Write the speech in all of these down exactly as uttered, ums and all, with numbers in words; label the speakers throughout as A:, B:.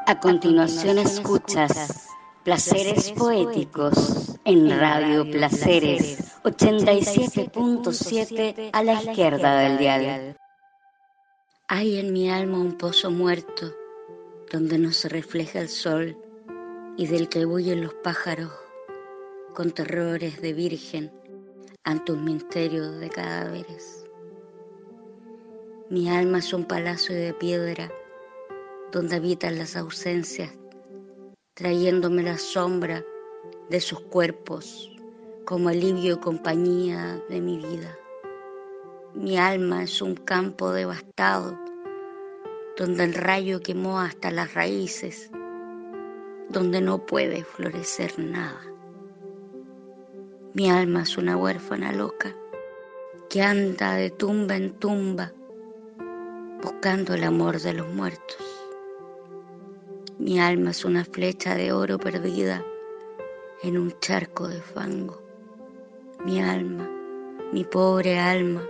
A: A continuación escuchas Placeres Poéticos en Radio Placeres ochenta y siete punto siete a la izquierda del dial.
B: Hay en mi alma un pozo muerto donde no se refleja el sol y del que huyen los pájaros con terrores de virgen ante un misterio de cadáveres. Mi alma es un palacio de piedra donde habitan las ausencias, trayéndome la sombra de sus cuerpos como alivio y compañía de mi vida. Mi alma es un campo devastado donde el rayo quemó hasta las raíces, donde no puede florecer nada. Mi alma es una huérfana loca que anda de tumba en tumba buscando el amor de los muertos. Mi alma es una flecha de oro perdida en un charco de fango. Mi alma, mi pobre alma,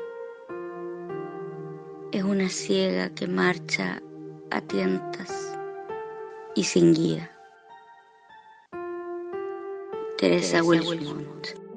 B: es una ciega que marcha a tientas y sin guía. Teresa Wilmont.